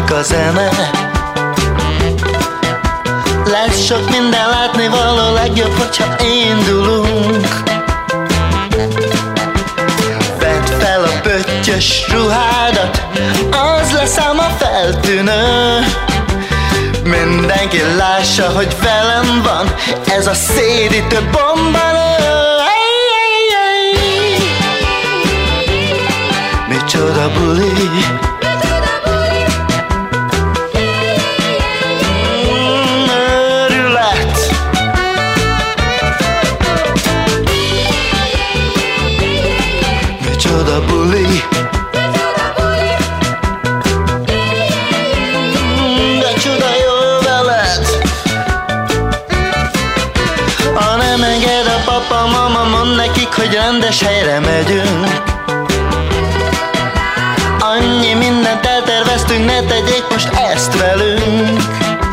a zene. Lesz sok minden látnivaló, legjobb, hogyha indulunk. Vedd fel a pöttyös ruhádat, az lesz ám a feltűnő. Mindenki lássa, hogy velem van ez a szédítő bombanő. Micsoda buli, őrület. Micsoda buli, de csuda jó veled. Ha nem enged a papa, mama, mondd nekik, hogy rendes helyre megyünk. Annyi mindent elterveztünk, ne tegyék most ezt velünk.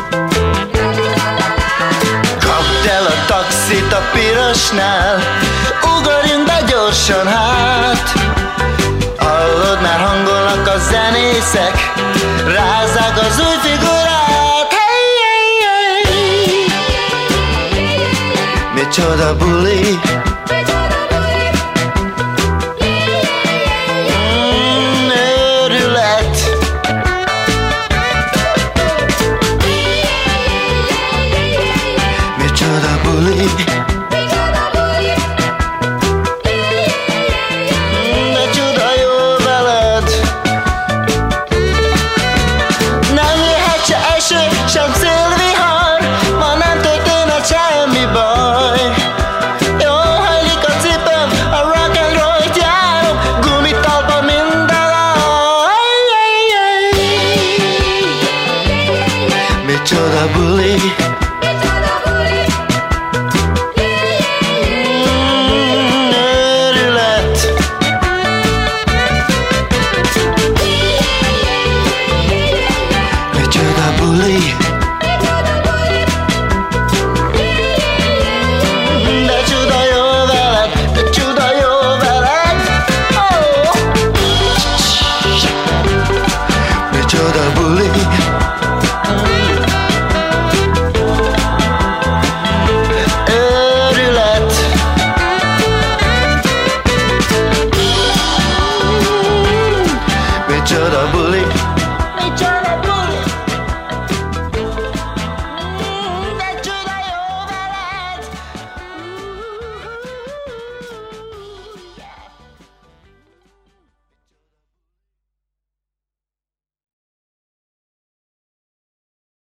Kapd el a taxit a pirosnál, ugorjunk be gyorsan hát. Hallod, már hangolnak a zenészek, rázzák az új figurát. Hey, hey, hey. Micsoda buli, de csuda jó veled. Nem jöhet se eső, sem szélvihar, ma nem történhet semmi baj. Jól hajlik a cipőm, a rock and roll-t járom, gumitalpa minden aj. Micsoda buli, de csuda jó veled, de csuda jó veled. Oh. Micsoda buli.